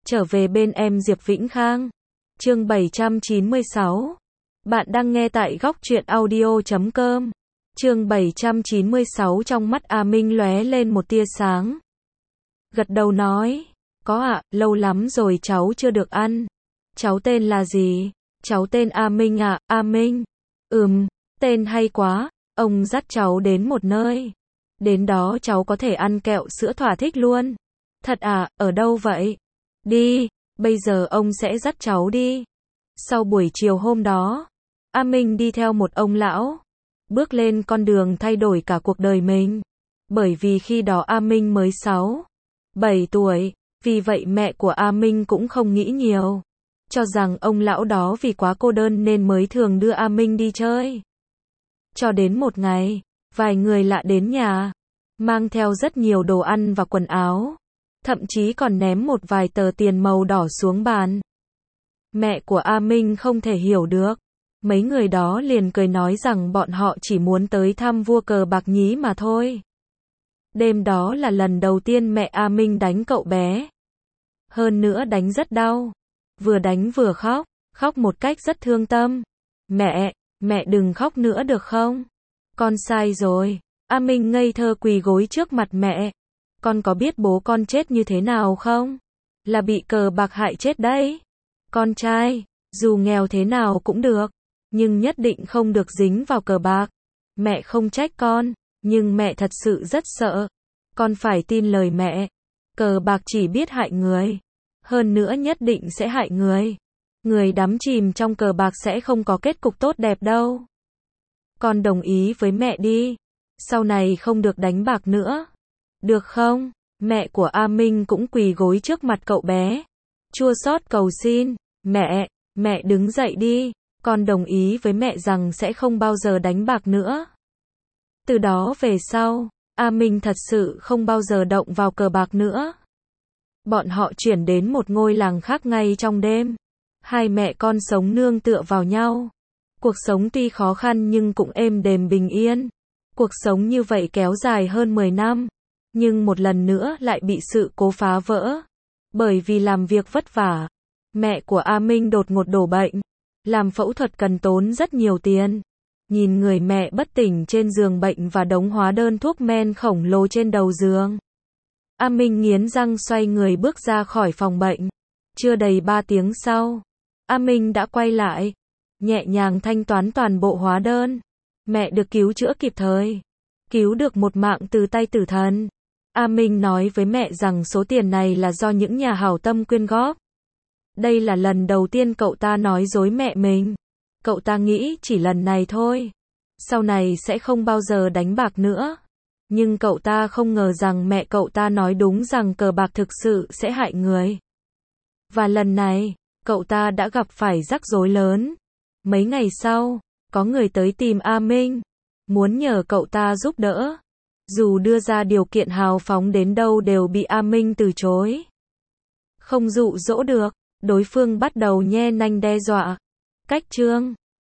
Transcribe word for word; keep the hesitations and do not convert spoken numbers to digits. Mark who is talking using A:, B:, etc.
A: Trở về bên em Diệp Vĩnh Khang. Chương bảy trăm chín mươi sáu. Bạn đang nghe tại góc truyện audio chấm com. Chương bảy trăm chín mươi sáu. Trong mắt A Minh lóe lên một tia sáng. Gật đầu nói, có ạ, lâu lắm rồi cháu chưa được ăn. Cháu tên là gì? Cháu tên A Minh ạ. A Minh. Ừm, tên hay quá. Ông dắt cháu đến một nơi. Đến đó cháu có thể ăn kẹo sữa thỏa thích luôn. Thật à, ở đâu vậy? Đi, bây giờ ông sẽ dắt cháu đi. Sau buổi chiều hôm đó, A Minh đi theo một ông lão, bước lên con đường thay đổi cả cuộc đời mình. Bởi vì khi đó A Minh mới sáu, bảy tuổi, vì vậy mẹ của A Minh cũng không nghĩ nhiều, cho rằng ông lão đó vì quá cô đơn nên mới thường đưa A Minh đi chơi. Cho đến một ngày, vài người lạ đến nhà, mang theo rất nhiều đồ ăn và quần áo, thậm chí còn ném một vài tờ tiền màu đỏ xuống bàn. Mẹ của A Minh không thể hiểu được. Mấy người đó liền cười nói rằng bọn họ chỉ muốn tới thăm vua cờ bạc nhí mà thôi. Đêm đó là lần đầu tiên mẹ A Minh đánh cậu bé. Hơn nữa đánh rất đau. Vừa đánh vừa khóc, khóc một cách rất thương tâm. Mẹ, mẹ đừng khóc nữa được không? Con sai rồi. A Minh ngây thơ quỳ gối trước mặt mẹ. Con có biết bố con chết như thế nào không? Là bị cờ bạc hại chết đấy. Con trai, dù nghèo thế nào cũng được, nhưng nhất định không được dính vào cờ bạc. Mẹ không trách con, nhưng mẹ thật sự rất sợ. Con phải tin lời mẹ. Cờ bạc chỉ biết hại người. Hơn nữa nhất định sẽ hại người. Người đắm chìm trong cờ bạc sẽ không có kết cục tốt đẹp đâu. Con đồng ý với mẹ đi. Sau này không được đánh bạc nữa. Được không? Mẹ của A Minh cũng quỳ gối trước mặt cậu bé. Chua xót cầu xin. Mẹ, mẹ đứng dậy đi. Con đồng ý với mẹ rằng sẽ không bao giờ đánh bạc nữa. Từ đó về sau, A Minh thật sự không bao giờ động vào cờ bạc nữa. Bọn họ chuyển đến một ngôi làng khác ngay trong đêm. Hai mẹ con sống nương tựa vào nhau. Cuộc sống tuy khó khăn nhưng cũng êm đềm bình yên. Cuộc sống như vậy kéo dài hơn mười năm. Nhưng một lần nữa lại bị sự cố phá vỡ. Bởi vì làm việc vất vả, mẹ của A Minh đột ngột đổ bệnh. Làm phẫu thuật cần tốn rất nhiều tiền. Nhìn người mẹ bất tỉnh trên giường bệnh và đống hóa đơn thuốc men khổng lồ trên đầu giường, A Minh nghiến răng xoay người bước ra khỏi phòng bệnh. Chưa đầy ba tiếng sau, A Minh đã quay lại, nhẹ nhàng thanh toán toàn bộ hóa đơn. Mẹ được cứu chữa kịp thời, cứu được một mạng từ tay tử thần. A Minh nói với mẹ rằng số tiền này là do những nhà hảo tâm quyên góp. Đây là lần đầu tiên cậu ta nói dối mẹ mình. Cậu ta nghĩ chỉ lần này thôi. Sau này sẽ không bao giờ đánh bạc nữa. Nhưng cậu ta không ngờ rằng mẹ cậu ta nói đúng rằng cờ bạc thực sự sẽ hại người. Và lần này, cậu ta đã gặp phải rắc rối lớn. Mấy ngày sau, có người tới tìm A Minh, muốn nhờ cậu ta giúp đỡ. Dù đưa ra điều kiện hào phóng đến đâu đều bị A Minh từ chối. Không dụ dỗ được, đối phương bắt đầu nhe nanh đe dọa. Cách chương